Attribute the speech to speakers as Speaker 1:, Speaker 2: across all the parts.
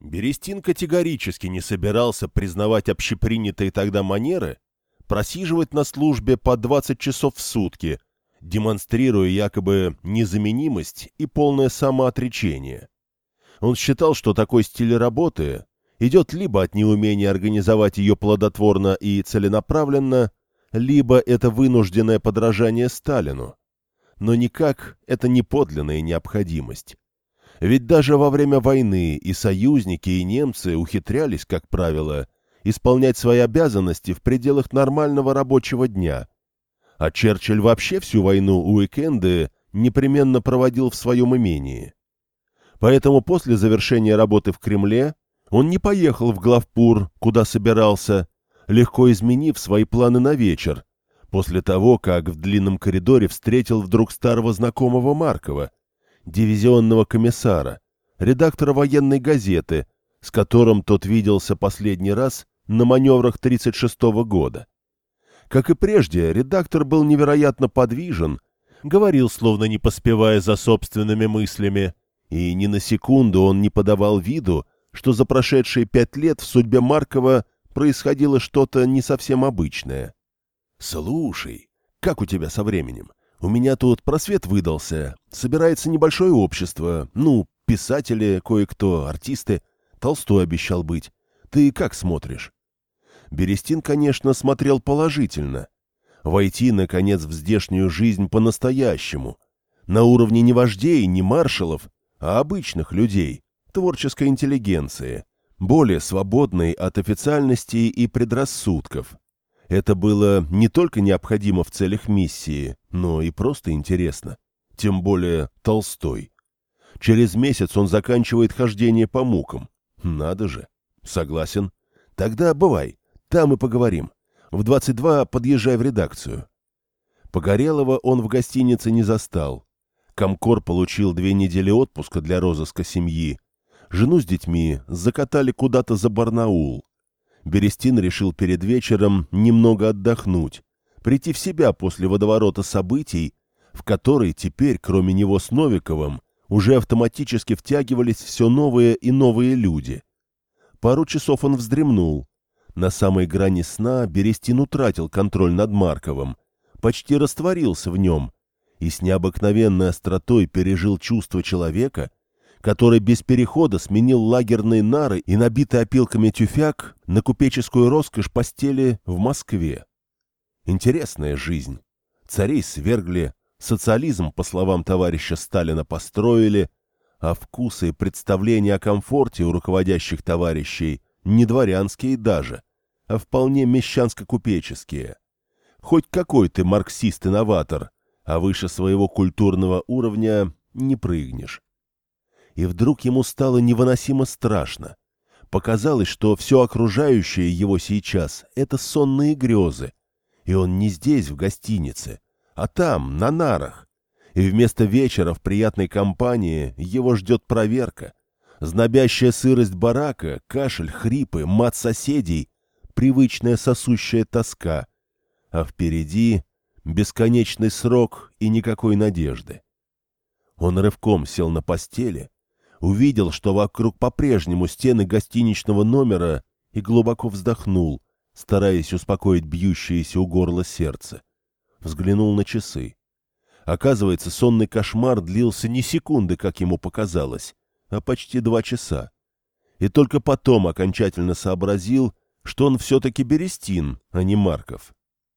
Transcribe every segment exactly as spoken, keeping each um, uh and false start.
Speaker 1: Берестин категорически не собирался признавать общепринятые тогда манеры просиживать на службе по двадцать часов в сутки, демонстрируя якобы незаменимость и полное самоотречение. Он считал, что такой стиль работы идет либо от неумения организовать ее плодотворно и целенаправленно, либо это вынужденное подражание Сталину. Но никак это не подлинная необходимость. Ведь даже во время войны и союзники, и немцы ухитрялись, как правило, исполнять свои обязанности в пределах нормального рабочего дня. А Черчилль вообще всю войну уикенды непременно проводил в своем имении. Поэтому после завершения работы в Кремле он не поехал в главпур, куда собирался, легко изменив свои планы на вечер, после того, как в длинном коридоре встретил вдруг старого знакомого Маркова, дивизионного комиссара, редактора военной газеты, с которым тот виделся последний раз на маневрах тридцать шестого года. Как и прежде, редактор был невероятно подвижен, говорил, словно не поспевая за собственными мыслями, и ни на секунду он не подавал виду, что за прошедшие пять лет в судьбе Маркова происходило что-то не совсем обычное. «Слушай, как у тебя со временем? У меня тут просвет выдался, собирается небольшое общество, ну, писатели, кое-кто, артисты. Толстой обещал быть. Ты как смотришь?» Берестин, конечно, смотрел положительно. Войти, наконец, в здешнюю жизнь по-настоящему. На уровне не вождей, не маршалов, а обычных людей, творческой интеллигенции, более свободной от официальностей и предрассудков. Это было не только необходимо в целях миссии, но и просто интересно. Тем более Толстой. Через месяц он заканчивает хождение по мукам. Надо же. Согласен. Тогда бывай. Там и поговорим. В двадцать два подъезжай в редакцию. Погорелова он в гостинице не застал. Комкор получил две недели отпуска для розыска семьи. Жену с детьми закатали куда-то за Барнаул. Берестин решил перед вечером немного отдохнуть, прийти в себя после водоворота событий, в который теперь, кроме него с Новиковым, уже автоматически втягивались все новые и новые люди. Пару часов он вздремнул. На самой грани сна Берестин утратил контроль над Марковым, почти растворился в нем и с необыкновенной остротой пережил чувство человека, который без перехода сменил лагерные нары и набитый опилками тюфяк на купеческую роскошь постели в Москве. Интересная жизнь. Царей свергли, социализм, по словам товарища Сталина, построили, а вкусы и представления о комфорте у руководящих товарищей не дворянские даже, а вполне мещанско-купеческие. Хоть какой ты марксист-инноватор, а выше своего культурного уровня не прыгнешь. И вдруг ему стало невыносимо страшно. Показалось, что все окружающее его сейчас — это сонные грезы, и он не здесь, в гостинице, а там, на нарах. И вместо вечера в приятной компании его ждет проверка. Знобящая сырость барака, кашель, хрипы, мат соседей, привычная сосущая тоска. А впереди бесконечный срок и никакой надежды. Он рывком сел на постели, увидел, что вокруг по-прежнему стены гостиничного номера, и глубоко вздохнул, стараясь успокоить бьющееся у горла сердце. Взглянул на часы. Оказывается, сонный кошмар длился не секунды, как ему показалось, а почти два часа. И только потом окончательно сообразил, что он все-таки Берестин, а не Марков.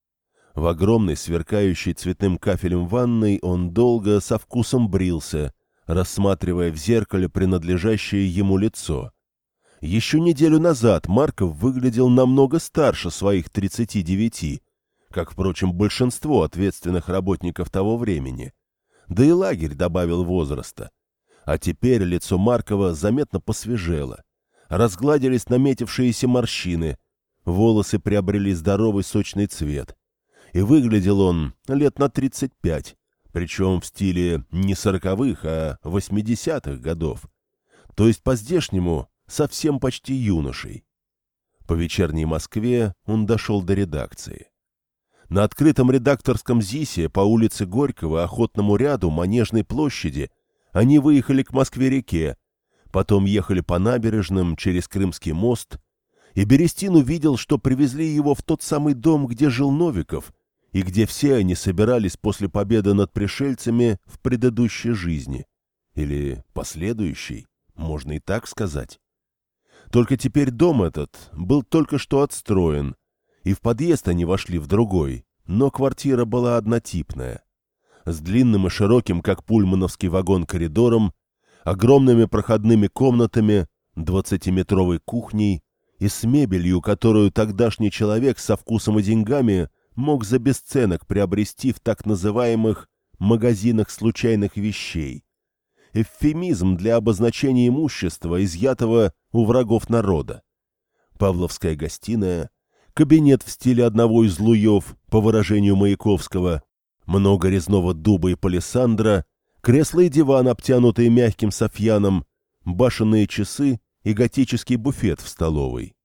Speaker 1: В огромной, сверкающей цветным кафелем ванной он долго со вкусом брился, рассматривая в зеркале принадлежащее ему лицо. Еще неделю назад Марков выглядел намного старше своих тридцати девяти, как, впрочем, большинство ответственных работников того времени. Да и лагерь добавил возраста. А теперь лицо Маркова заметно посвежело. Разгладились наметившиеся морщины, волосы приобрели здоровый сочный цвет. И выглядел он лет на тридцать пять, причем в стиле не сороковых, а восьмидесятых годов. То есть по-здешнему совсем почти юношей. По вечерней Москве он дошел до редакции. На открытом редакторском ЗИСе по улице Горького, Охотному ряду, Манежной площади они выехали к Москве-реке, Потом ехали по набережным через Крымский мост, и Берестин увидел, что привезли его в тот самый дом, где жил Новиков, и где все они собирались после победы над пришельцами в предыдущей жизни. Или последующей, можно и так сказать. Только теперь дом этот был только что отстроен, и в подъезд они вошли в другой, но квартира была однотипная, с длинным и широким, как пульмановский вагон, коридором, огромными проходными комнатами, двадцатиметровой кухней и с мебелью, которую тогдашний человек со вкусом и деньгами мог за бесценок приобрести в так называемых «магазинах случайных вещей». Эвфемизм для обозначения имущества, изъятого у врагов народа. Павловская гостиная, кабинет в стиле одного из луев, по выражению Маяковского, много резного дуба и палисандра, кресло и диван, обтянутые мягким софьяном, башенные часы и готический буфет в столовой.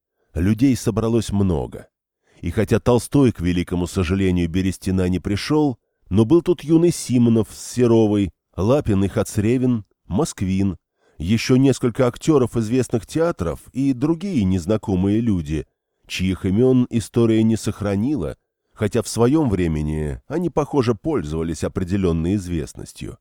Speaker 1: Людей собралось много. И хотя Толстой, к великому сожалению, Берестина не пришел, но был тут юный Симонов с Серовой, Лапин и Хацревин, Москвин, еще несколько актеров известных театров и другие незнакомые люди, чьих имен история не сохранила, хотя в своем времени они, похоже, пользовались определенной известностью.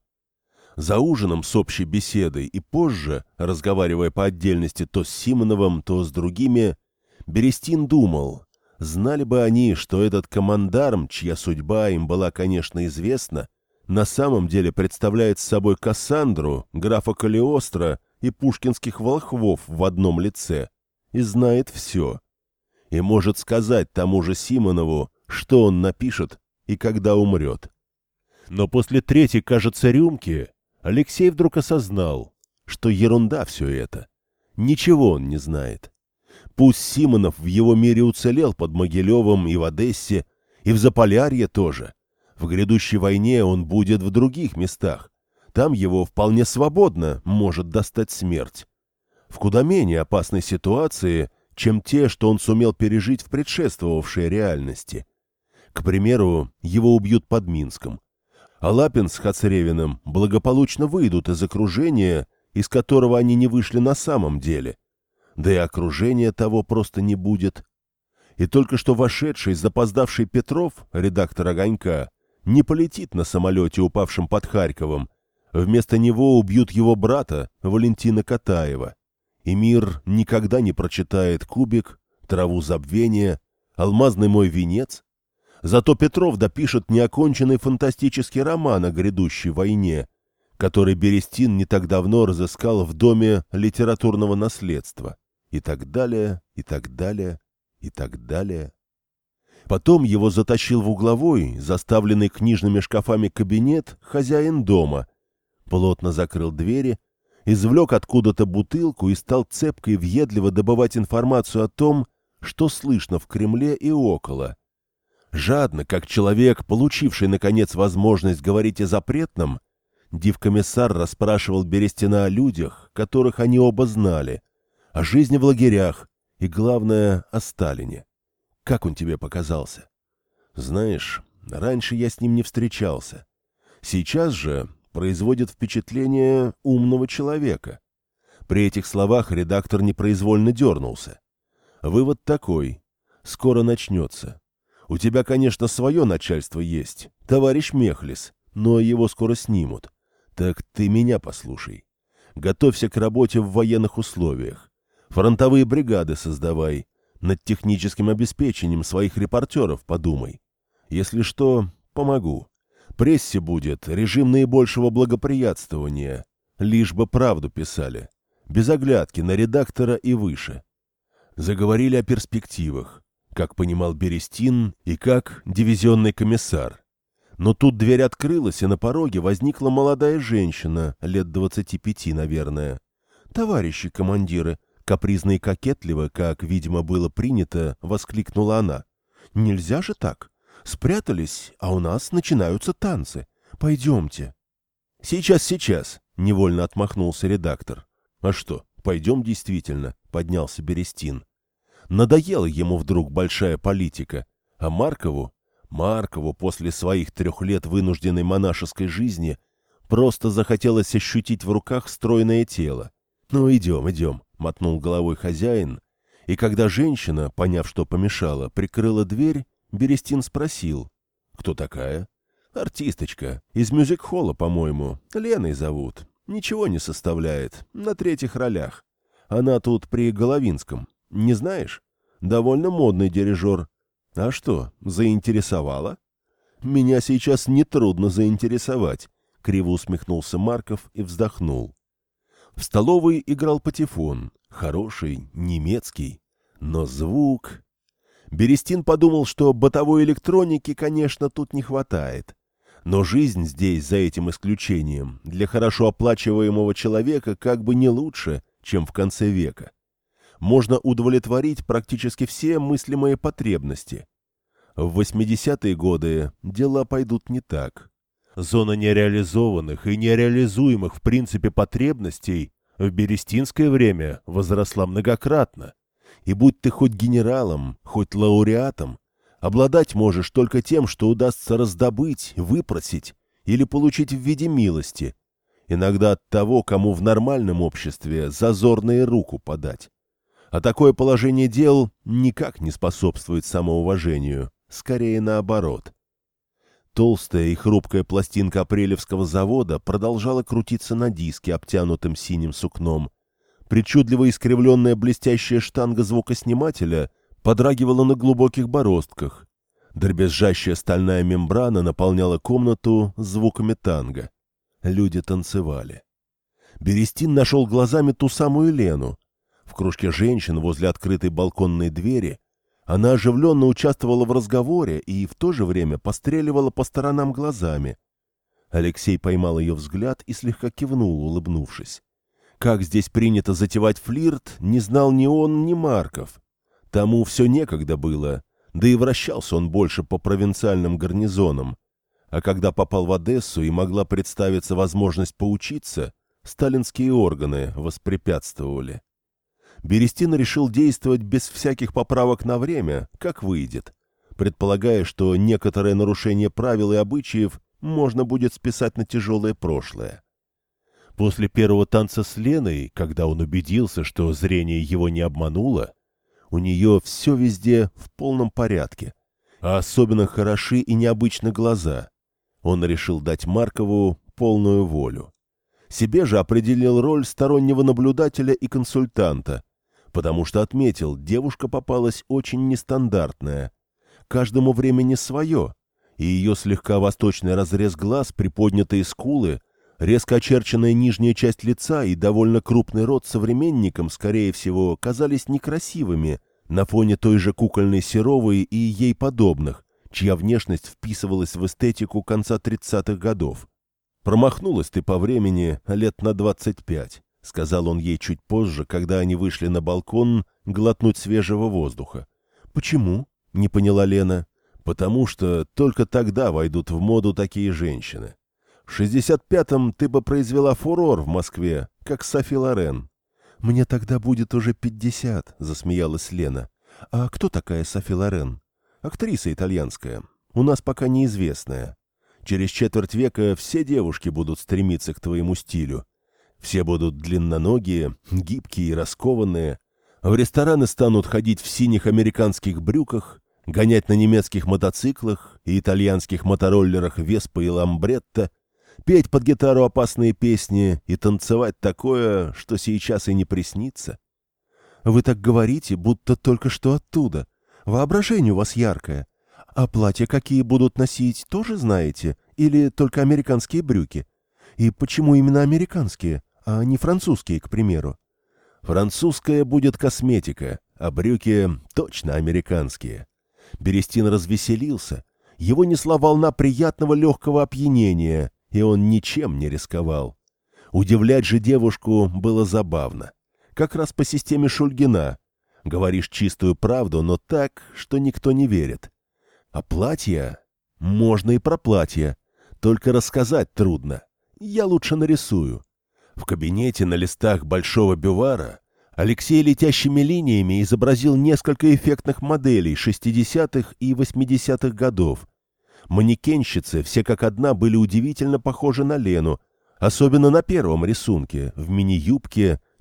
Speaker 1: За ужином с общей беседой и позже, разговаривая по отдельности то с Симоновым, то с другими, Берестин думал, знали бы они, что этот командарм, чья судьба им была, конечно, известна, на самом деле представляет собой Кассандру, графа Калиостро и пушкинских волхвов в одном лице, и знает все. И может сказать тому же Симонову, что он напишет и когда умрет. Но после третьей, кажется, рюмки Алексей вдруг осознал, что ерунда все это. Ничего он не знает. Пусть Симонов в его мире уцелел под Могилевым и в Одессе, и в Заполярье тоже. В грядущей войне он будет в других местах. Там его вполне свободно может достать смерть. В куда менее опасной ситуации, чем те, что он сумел пережить в предшествовавшей реальности. К примеру, его убьют под Минском. А Лапин с Хацревиным благополучно выйдут из окружения, из которого они не вышли на самом деле. Да и окружения того просто не будет. И только что вошедший, запоздавший Петров, редактор «Огонька», не полетит на самолете, упавшем под Харьковом. Вместо него убьют его брата, Валентина Катаева. И мир никогда не прочитает «Кубик», «Траву забвения», «Алмазный мой венец». Зато Петров допишет неоконченный фантастический роман о грядущей войне, который Берестин не так давно разыскал в Доме литературного наследства. И так далее, и так далее, и так далее. Потом его затащил в угловой, заставленный книжными шкафами кабинет, хозяин дома, плотно закрыл двери, извлек откуда-то бутылку и стал цепко и въедливо добывать информацию о том, что слышно в Кремле и около. Жадно, как человек, получивший, наконец, возможность говорить о запретном, дивкомиссар расспрашивал Берестина о людях, которых они оба знали, о жизни в лагерях и, главное, о Сталине. Как он тебе показался? Знаешь, раньше я с ним не встречался. Сейчас же производит впечатление умного человека. При этих словах редактор непроизвольно дернулся. Вывод такой. Скоро начнется. У тебя, конечно, свое начальство есть, товарищ Мехлис, но его скоро снимут. Так ты меня послушай. Готовься к работе в военных условиях. Фронтовые бригады создавай. Над техническим обеспечением своих репортеров подумай. Если что, помогу. Прессе будет режим наибольшего благоприятствования. Лишь бы правду писали. Без оглядки на редактора и выше. Заговорили о перспективах, как понимал Берестин и как дивизионный комиссар. Но тут дверь открылась, и на пороге возникла молодая женщина, лет двадцати пяти, наверное. «Товарищи командиры!» Капризно и кокетливо, как, видимо, было принято, воскликнула она. «Нельзя же так. Спрятались, а у нас начинаются танцы. Пойдемте». «Сейчас, сейчас», — невольно отмахнулся редактор. «А что, пойдем действительно», — поднялся Берестин. Надоела ему вдруг большая политика, а Маркову, Маркову после своих трех лет вынужденной монашеской жизни просто захотелось ощутить в руках стройное тело. «Ну, идем, идем», — мотнул головой хозяин, и когда женщина, поняв, что помешала, прикрыла дверь, Берестин спросил: «Кто такая?» «Артисточка. Из мюзик-холла, по-моему. Леной зовут. Ничего не составляет. На третьих ролях. Она тут при Головинском. Не знаешь? Довольно модный дирижер. А что, заинтересовала?» «Меня сейчас нетрудно заинтересовать», — криво усмехнулся Марков и вздохнул. В столовой играл патефон. Хороший, немецкий. Но звук... Берестин подумал, что бытовой электроники, конечно, тут не хватает. Но жизнь здесь, за этим исключением, для хорошо оплачиваемого человека как бы не лучше, чем в конце века. Можно удовлетворить практически все мыслимые потребности. В восьмидесятые годы дела пойдут не так. Зона нереализованных и нереализуемых в принципе потребностей в берестинское время возросла многократно. И будь ты хоть генералом, хоть лауреатом, обладать можешь только тем, что удастся раздобыть, выпросить или получить в виде милости, иногда от того, кому в нормальном обществе зазорно и руку подать. А такое положение дел никак не способствует самоуважению, скорее наоборот. Толстая и хрупкая пластинка апрелевского завода продолжала крутиться на диске, обтянутым синим сукном. Причудливо искривленная блестящая штанга звукоснимателя подрагивала на глубоких бороздках. Дребезжащая стальная мембрана наполняла комнату звуками танго. Люди танцевали. Берестин нашел глазами ту самую Лену. В кружке женщин возле открытой балконной двери она оживленно участвовала в разговоре и в то же время постреливала по сторонам глазами. Алексей поймал ее взгляд и слегка кивнул, улыбнувшись. Как здесь принято затевать флирт, не знал ни он, ни Марков. Тому все некогда было, да и вращался он больше по провинциальным гарнизонам. А когда попал в Одессу и могла представиться возможность поучиться, сталинские органы воспрепятствовали. Берестин решил действовать без всяких поправок на время, как выйдет, предполагая, что некоторое нарушение правил и обычаев можно будет списать на тяжелое прошлое. После первого танца с Леной, когда он убедился, что зрение его не обмануло, у нее все везде в полном порядке, а особенно хороши и необычны глаза. Он решил дать Маркову полную волю. Себе же определил роль стороннего наблюдателя и консультанта, потому что отметил, девушка попалась очень нестандартная. Каждому времени свое, и ее слегка восточный разрез глаз, приподнятые скулы, резко очерченная нижняя часть лица и довольно крупный рот современникам, скорее всего, казались некрасивыми на фоне той же кукольной Серовой и ей подобных, чья внешность вписывалась в эстетику конца тридцатых годов. «Промахнулась ты по времени лет на двадцать пять», — сказал он ей чуть позже, когда они вышли на балкон глотнуть свежего воздуха. «Почему?» — не поняла Лена. «Потому что только тогда войдут в моду такие женщины. В шестьдесят пятом ты бы произвела фурор в Москве, как Софи Лорен». «Мне тогда будет уже пятьдесят», — засмеялась Лена. «А кто такая Софи Лорен?» «Актриса итальянская. У нас пока неизвестная. Через четверть века все девушки будут стремиться к твоему стилю. Все будут длинноногие, гибкие и раскованные. В рестораны станут ходить в синих американских брюках, гонять на немецких мотоциклах и итальянских мотороллерах Веспа и Ламбретта, петь под гитару опасные песни и танцевать такое, что сейчас и не приснится». «Вы так говорите, будто только что оттуда. Воображение у вас яркое. А платья какие будут носить, тоже знаете? Или только американские брюки? И почему именно американские, а не французские, к примеру?» «Французская будет косметика, а брюки точно американские». Берестин развеселился. Его несла волна приятного легкого опьянения, и он ничем не рисковал. Удивлять же девушку было забавно. Как раз по системе Шульгина. Говоришь чистую правду, но так, что никто не верит. А платья? Можно и про платья. Только рассказать трудно. Я лучше нарисую. В кабинете на листах большого бювара Алексей летящими линиями изобразил несколько эффектных моделей шестидесятых и восьмидесятых годов. Манекенщицы все как одна были удивительно похожи на Лену, особенно на первом рисунке, в мини-юбке,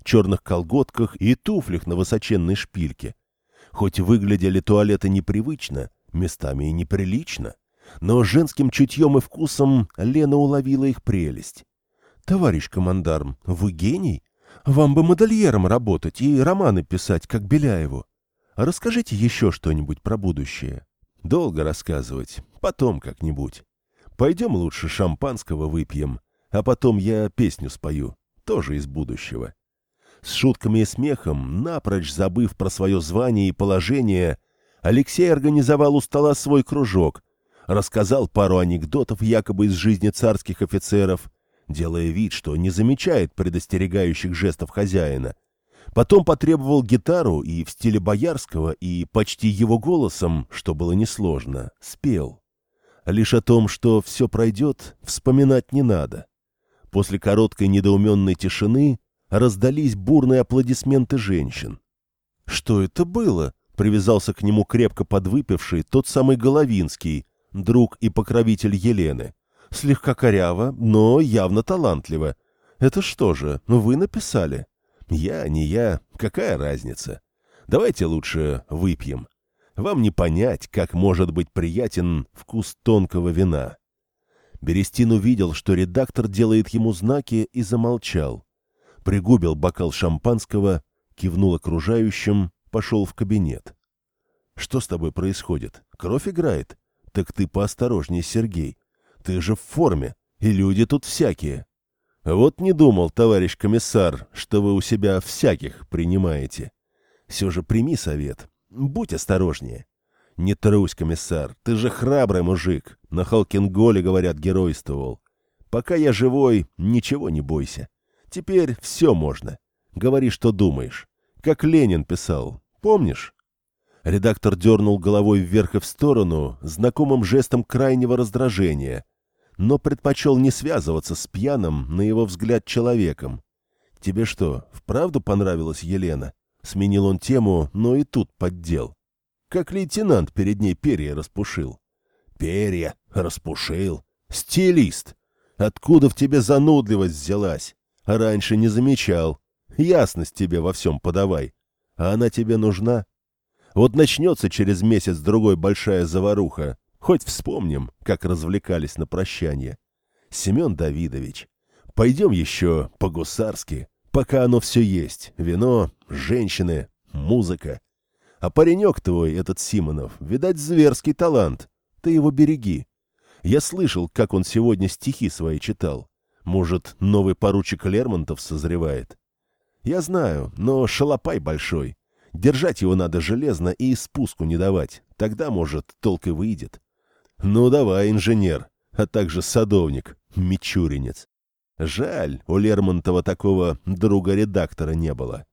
Speaker 1: черных колготках и туфлях на высоченной шпильке. Хоть выглядели туалеты непривычно, местами и неприлично, но женским чутьем и вкусом Лена уловила их прелесть. «Товарищ командарм, вы гений? Вам бы модельером работать и романы писать, как Беляеву. Расскажите еще что-нибудь про будущее». «Долго рассказывать, потом как-нибудь. Пойдем лучше шампанского выпьем, а потом я песню спою, тоже из будущего». С шутками и смехом, напрочь забыв про свое звание и положение, Алексей организовал у стола свой кружок, рассказал пару анекдотов якобы из жизни царских офицеров, делая вид, что не замечает предостерегающих жестов хозяина. Потом потребовал гитару и в стиле Боярского, и почти его голосом, что было несложно, спел. Лишь о том, что все пройдет, вспоминать не надо. После короткой недоуменной тишины раздались бурные аплодисменты женщин. «Что это было?» — привязался к нему крепко подвыпивший тот самый Головинский, друг и покровитель Елены. «Слегка коряво, но явно талантливо. Это что же, вы написали?» «Я, не я, какая разница? Давайте лучше выпьем. Вам не понять, как может быть приятен вкус тонкого вина». Берестин увидел, что редактор делает ему знаки, и замолчал. Пригубил бокал шампанского, кивнул окружающим, пошел в кабинет. «Что с тобой происходит? Кровь играет? Так ты поосторожней, Сергей. Ты же в форме, и люди тут всякие». «Вот не думал, товарищ комиссар, что вы у себя всяких принимаете. Все же прими совет. Будь осторожнее». «Не трусь, комиссар, ты же храбрый мужик. На Халкинголе, говорят, геройствовал. Пока я живой, ничего не бойся. Теперь все можно. Говори, что думаешь. Как Ленин писал. Помнишь?» Редактор дернул головой вверх и в сторону, знакомым жестом крайнего раздражения, но предпочел не связываться с пьяным, на его взгляд, человеком. «Тебе что, вправду понравилась Елена?» Сменил он тему, но и тут поддел. Как лейтенант перед ней перья распушил. «Перья распушил? Стилист! Откуда в тебе занудливость взялась? Раньше не замечал. Ясность тебе во всем подавай. А она тебе нужна? Вот начнется через месяц-другой большая заваруха. Хоть вспомним, как развлекались на прощание. Семен Давидович, пойдем еще по-гусарски, пока оно все есть. Вино, женщины, музыка. А паренек твой, этот Симонов, видать, зверский талант. Ты его береги. Я слышал, как он сегодня стихи свои читал. Может, новый поручик Лермонтов созревает? Я знаю, но шалопай большой. Держать его надо железно и спуску не давать. Тогда, может, толк и выйдет. Ну, давай, инженер, а также садовник, мичуринец. Жаль, у Лермонтова такого друга-редактора не было.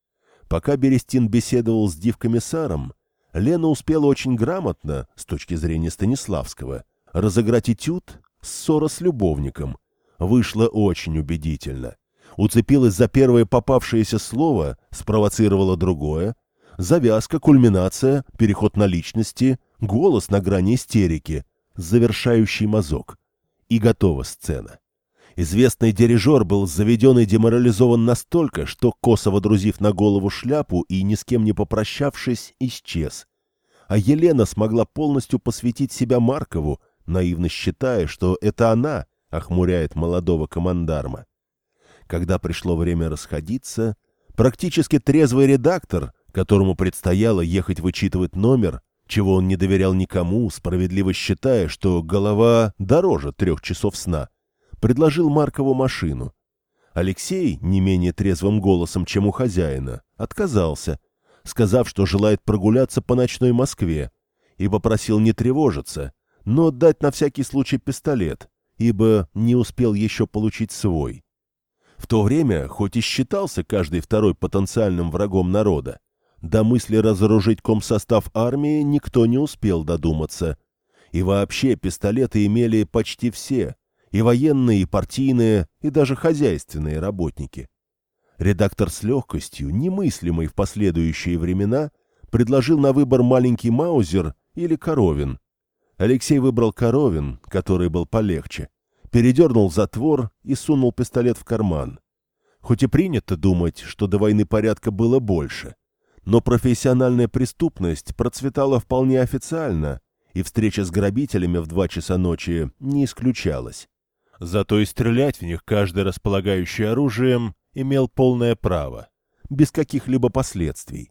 Speaker 1: Пока Берестин беседовал с дивкомиссаром, Лена успела очень грамотно, с точки зрения Станиславского, разыграть этюд «Ссора с любовником». Вышло очень убедительно. Уцепилась за первое попавшееся слово, спровоцировала другое. Завязка, кульминация, переход на личности, голос на грани истерики, завершающий мазок. И готова сцена. Известный дирижер был заведен и деморализован настолько, что, косо водрузив на голову шляпу и ни с кем не попрощавшись, исчез. А Елена смогла полностью посвятить себя Маркову, наивно считая, что это она охмуряет молодого командарма. Когда пришло время расходиться, практически трезвый редактор, которому предстояло ехать вычитывать номер, чего он не доверял никому, справедливо считая, что голова дороже трех часов сна, предложил Маркову машину. Алексей, не менее трезвым голосом, чем у хозяина, отказался, сказав, что желает прогуляться по ночной Москве, и попросил не тревожиться, но дать на всякий случай пистолет, ибо не успел еще получить свой. В то время, хоть и считался каждый второй потенциальным врагом народа, до мысли разоружить комсостав армии никто не успел додуматься. И вообще пистолеты имели почти все, и военные, и партийные, и даже хозяйственные работники. Редактор с легкостью, немыслимой в последующие времена, предложил на выбор маленький Маузер или Коровин. Алексей выбрал Коровин, который был полегче, передернул затвор и сунул пистолет в карман. Хоть и принято думать, что до войны порядка было больше, но профессиональная преступность процветала вполне официально, и встреча с грабителями в два часа ночи не исключалась. Зато и стрелять в них каждый располагающий оружием имел полное право, без каких-либо последствий.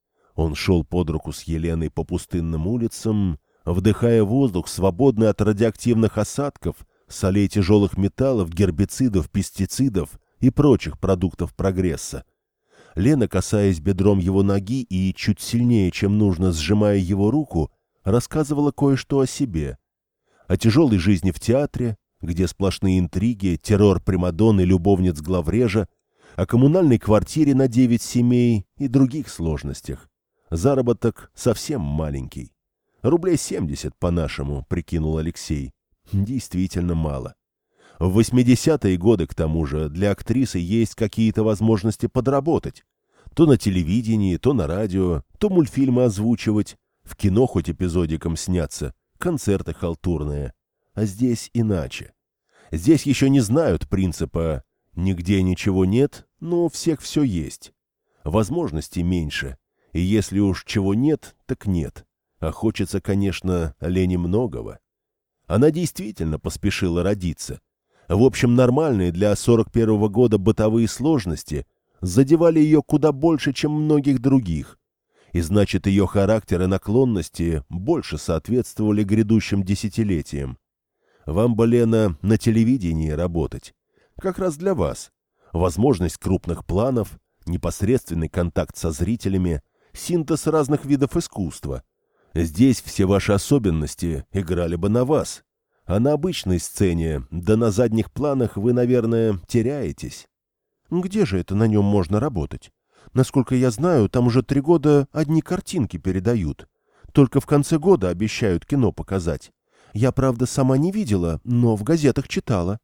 Speaker 1: Он шел под руку с Еленой по пустынным улицам, вдыхая воздух, свободный от радиоактивных осадков, солей тяжелых металлов, гербицидов, пестицидов и прочих продуктов прогресса. Лена, касаясь бедром его ноги и чуть сильнее, чем нужно, сжимая его руку, рассказывала кое-что о себе. О тяжелой жизни в театре, где сплошные интриги, террор примадонн и любовниц главрежа, о коммунальной квартире на девять семей и других сложностях. Заработок совсем маленький. Рублей семьдесят по-нашему, прикинул Алексей. Действительно мало. В восьмидесятые годы, к тому же, для актрисы есть какие-то возможности подработать. То на телевидении, то на радио, то мультфильмы озвучивать, в кино хоть эпизодиком сняться, концерты халтурные. А здесь иначе. Здесь еще не знают принципа «нигде ничего нет, но у всех все есть». Возможностей меньше, и если уж чего нет, так нет. А хочется, конечно, Лене многого. Она действительно поспешила родиться. В общем, нормальные для сорок первого года бытовые сложности задевали ее куда больше, чем многих других. И значит, ее характер и наклонности больше соответствовали грядущим десятилетиям. Вам бы, Лена, на телевидении работать. Как раз для вас. Возможность крупных планов, непосредственный контакт со зрителями, синтез разных видов искусства. Здесь все ваши особенности играли бы на вас. А на обычной сцене, да на задних планах вы, наверное, теряетесь. Где же это на нем можно работать? Насколько я знаю, там уже три года одни картинки передают. Только в конце года обещают кино показать. Я, правда, сама не видела, но в газетах читала.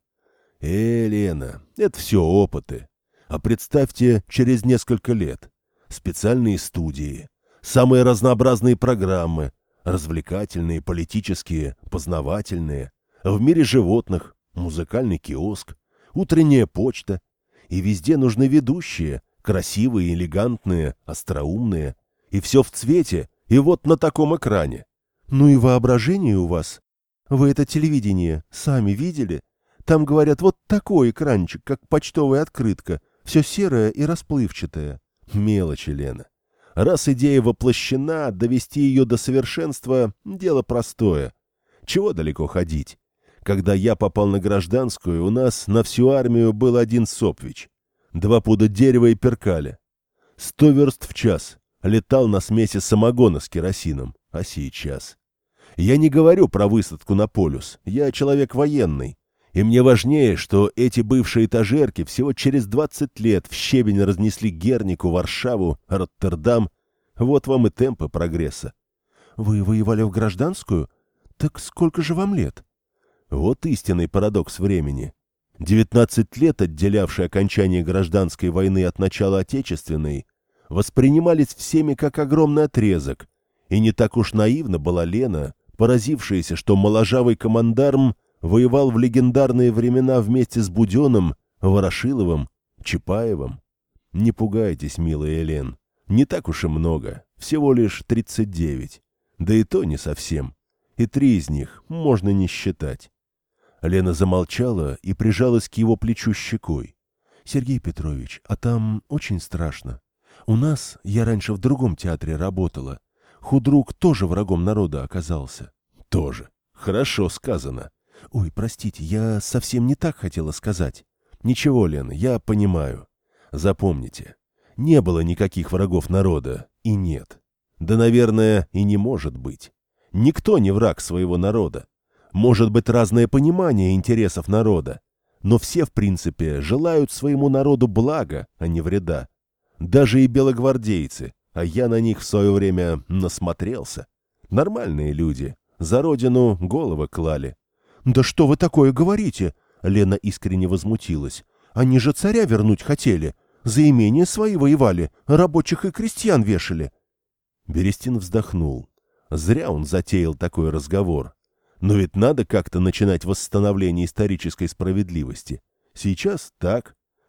Speaker 1: Э, Лена, это все опыты. А представьте, через несколько лет. Специальные студии, самые разнообразные программы, развлекательные, политические, познавательные, в мире животных, музыкальный киоск, утренняя почта. И везде нужны ведущие, красивые, элегантные, остроумные. И все в цвете, и вот на таком экране. Ну и воображение у вас. Вы это телевидение сами видели? Там, говорят, вот такой экранчик, как почтовая открытка, все серое и расплывчатое. Мелочи, Лена. Раз идея воплощена, довести ее до совершенства – дело простое. Чего далеко ходить? Когда я попал на гражданскую, у нас на всю армию был один сопвич. Два пуда дерева и перкаля. Сто верст в час. Летал на смеси самогона с керосином. А сейчас? Я не говорю про высадку на полюс. Я человек военный. И мне важнее, что эти бывшие этажерки всего через двадцать лет в щебень разнесли Гернику, Варшаву, Роттердам. Вот вам и темпы прогресса. Вы воевали в гражданскую? Так сколько же вам лет? Вот истинный парадокс времени. девятнадцать лет, отделявшие окончание гражданской войны от начала Отечественной, воспринимались всеми как огромный отрезок. И не так уж наивна была Лена, поразившаяся, что моложавый командарм воевал в легендарные времена вместе с Буденным, Ворошиловым, Чапаевым. Не пугайтесь, милая Элен, не так уж и много, всего лишь тридцать девять. Да и то не совсем. И три из них можно не считать. Лена замолчала и прижалась к его плечу щекой. «Сергей Петрович, а там очень страшно. У нас, я раньше в другом театре работала, худрук тоже врагом народа оказался». «Тоже. Хорошо сказано». «Ой, простите, я совсем не так хотела сказать». «Ничего, Лена, я понимаю. Запомните, не было никаких врагов народа и нет. Да, наверное, и не может быть. Никто не враг своего народа. Может быть разное понимание интересов народа, но все, в принципе, желают своему народу блага, а не вреда. Даже и белогвардейцы, а я на них в свое время насмотрелся. Нормальные люди, за родину головы клали». «Да что вы такое говорите?» Лена искренне возмутилась. «Они же царя вернуть хотели. За имение свои воевали, рабочих и крестьян вешали». Берестин вздохнул. Зря он затеял такой разговор. Но ведь надо как-то начинать восстановление исторической справедливости. Сейчас так.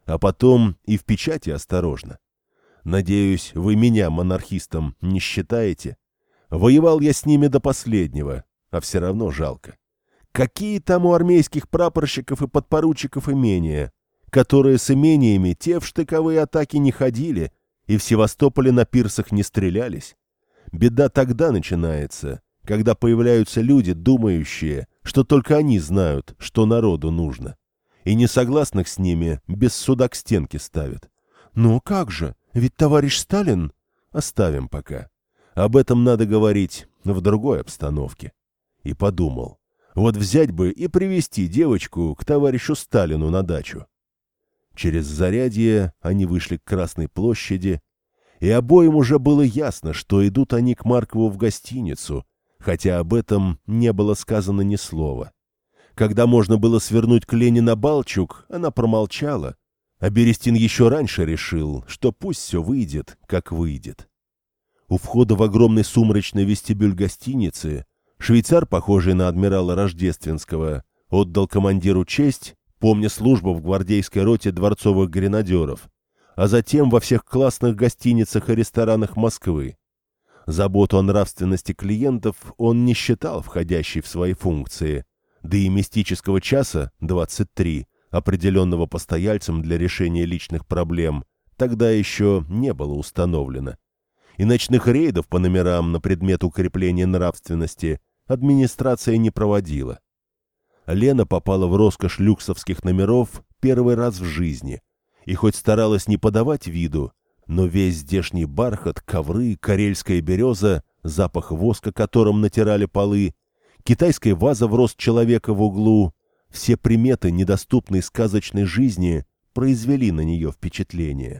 Speaker 1: А потом и в печати осторожно. Надеюсь, вы меня монархистом не считаете? Воевал я с ними до последнего, а все равно жалко. Какие там у армейских прапорщиков и подпоручиков имения, которые с имениями те в штыковые атаки не ходили и в Севастополе на пирсах не стрелялись? Беда тогда начинается, когда появляются люди, думающие, что только они знают, что народу нужно, и несогласных с ними без суда к стенке ставят. Ну как же, ведь товарищ Сталин... Оставим пока. Об этом надо говорить в другой обстановке. И подумал, вот взять бы и привезти девочку к товарищу Сталину на дачу. Через Зарядье они вышли к Красной площади, и обоим уже было ясно, что идут они к Маркову в гостиницу, хотя об этом не было сказано ни слова. Когда можно было свернуть к Лене на Балчук, она промолчала, а Берестин еще раньше решил, что пусть все выйдет, как выйдет. У входа в огромный сумрачный вестибюль гостиницы швейцар, похожий на адмирала Рождественского, отдал командиру честь, помня службу в гвардейской роте дворцовых гренадеров, а затем во всех классных гостиницах и ресторанах Москвы. Заботу о нравственности клиентов он не считал входящей в свои функции, да и мистического часа двадцать три, определенного постояльцем для решения личных проблем, тогда еще не было установлено. И ночных рейдов по номерам на предмет укрепления нравственности администрация не проводила. Лена попала в роскошь люксовских номеров первый раз в жизни, и хоть старалась не подавать виду, но весь здешний бархат, ковры, карельская береза, запах воска, которым натирали полы, китайская ваза в рост человека в углу, все приметы недоступной сказочной жизни произвели на нее впечатление.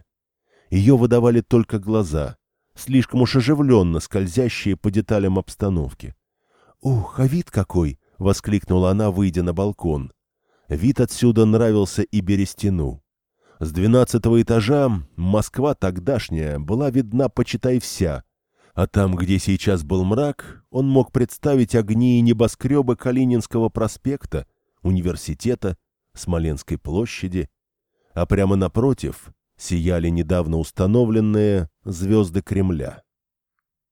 Speaker 1: Ее выдавали только глаза, слишком уж оживленно скользящие по деталям обстановки. «Ух, а вид какой!» — воскликнула она, выйдя на балкон. Вид отсюда нравился и Берестину. С двенадцатого этажа Москва тогдашняя была видна, почитай, вся, а там, где сейчас был мрак, он мог представить огни и небоскребы Калининского проспекта, университета, Смоленской площади, а прямо напротив сияли недавно установленные звезды Кремля.